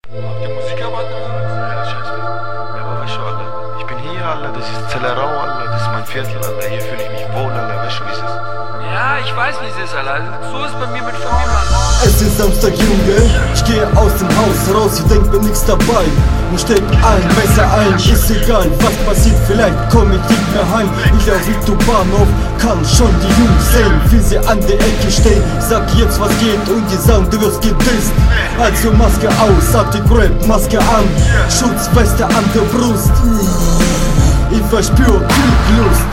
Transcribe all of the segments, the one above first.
Habt ihr Musik erwartet? Ja, scheiße. Ja, aber weißt du, Alter, ich bin hier, Alter, das ist Zellerau, Alter, das ist mein Viertel, Alter, hier fühle ich mich wohl, Alter, weißt du, wie es ist? Ja, ich weiß, wie es ist, Alter. So ist bei mir mit Familie, Mann. Es ist Samstag, Junge, ich gehe aus dem Haus raus, ich denk mir nix dabei und steck ein Messer ein, ist egal, was passiert, vielleicht komm ich nicht mehr heim. Ich auf Richtung Bahnhof, kann schon die Jungs sehen, wie sie an der Ecke stehen. Sag jetzt, was geht und die sagen, du wirst gedisst. Also Maske aus, Anti-Grab, Maske an, Schutzweste an der Brust. Ich verspür Kriegslust.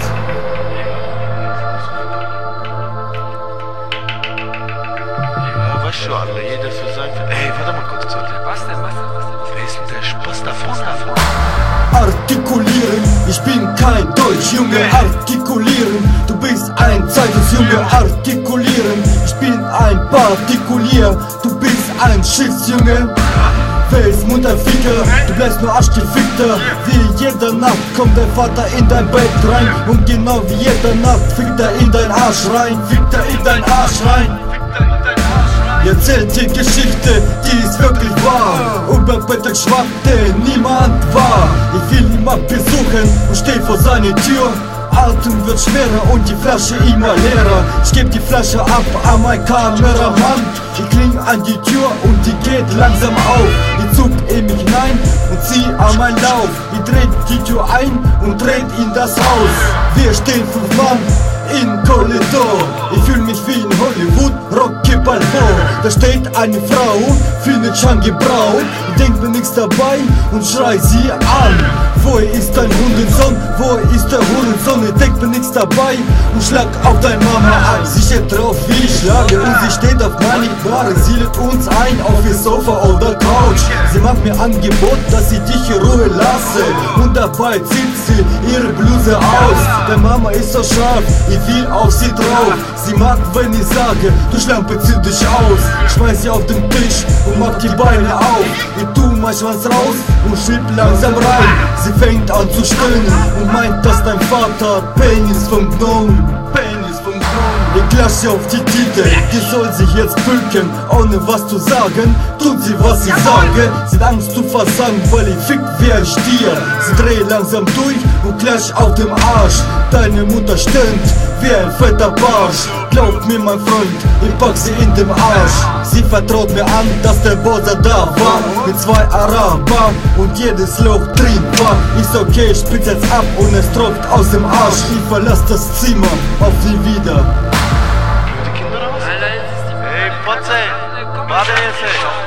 Weißt du, Alter, jeder für sein... Ey, warte mal kurz, Alter. Was denn? Wer ist denn der Spaß da vorne? Artikulieren, ich bin kein Deutsch, Junge. Artikulieren, du bist ein Zeitungsjunge. Artikulieren, ich bin ein Partikulier, du bist ein Schiffsjunge. Wer ist Mutterficker? Du bleibst nur Arschgefickter. Wie jede Nacht kommt dein Vater in dein Bett rein. Und genau wie jede Nacht fickt er in dein Arsch rein. Fickt er in dein Arsch rein. Erzählt die Geschichte, die ist wirklich wahr. Über Peter Schwab, der niemand war. Ich will ihn mal besuchen und steh vor seiner Tür. Atem wird schwerer und die Flasche immer leerer. Ich geb die Flasche ab an mein Kameramann. Ich kling an die Tür und die geht langsam auf. Ich zuck in mich hinein und zieh an mein Lauf. Ich dreh die Tür ein und dreht in das Haus. Wir stehen 5 Mann im Korridor. Ich fühl mich wie in Hollywood, Rocky Balboa. Da steht eine Frau, findet Changi Braun. Ich denk mir nix dabei und schrei sie an. Wo ist dein Hundensohn? Wo ist der Hurensohn? Ich denk mir nix dabei und schlag auf deine Mama ein. Sie steht drauf wie ich schlage und sie steht auf meine Ware. Sie lädt uns ein auf ihr Sofa oder Couch. Sie macht mir Angebot, dass ich dich in Ruhe lasse. Und dabei zieht sie ihre Bluse aus. Der Mama ist so scharf, ich will auf sie drauf. Sie mag, wenn ich sage, du Schlampe, zieh dich aus. Schmeiß sie auf den Tisch und mach die Beine auf. Ich tu mein Schwanz raus und schieb langsam rein. Sie fängt an zu stöhnen und meint, dass dein Vater Penis vom Gnom. Ich klatsche auf die Titel, die soll sich jetzt bücken, ohne was zu sagen, tut sie was ich sage. Sie hat Angst zu versagen, weil ich fickt wie ein Stier. Sie dreht langsam durch und klatscht auf dem Arsch. Deine Mutter stöhnt wie ein fetter Barsch. Glaub mir mein Freund, ich pack sie in dem Arsch. Sie vertraut mir an, dass der Boser da war, mit 2 Araber und jedes Loch drin war. Ist okay, ich spitz jetzt ab und es tropft aus dem Arsch. Ich verlass das Zimmer, auf nie wieder. Ey, Potze, warte jetzt, ey.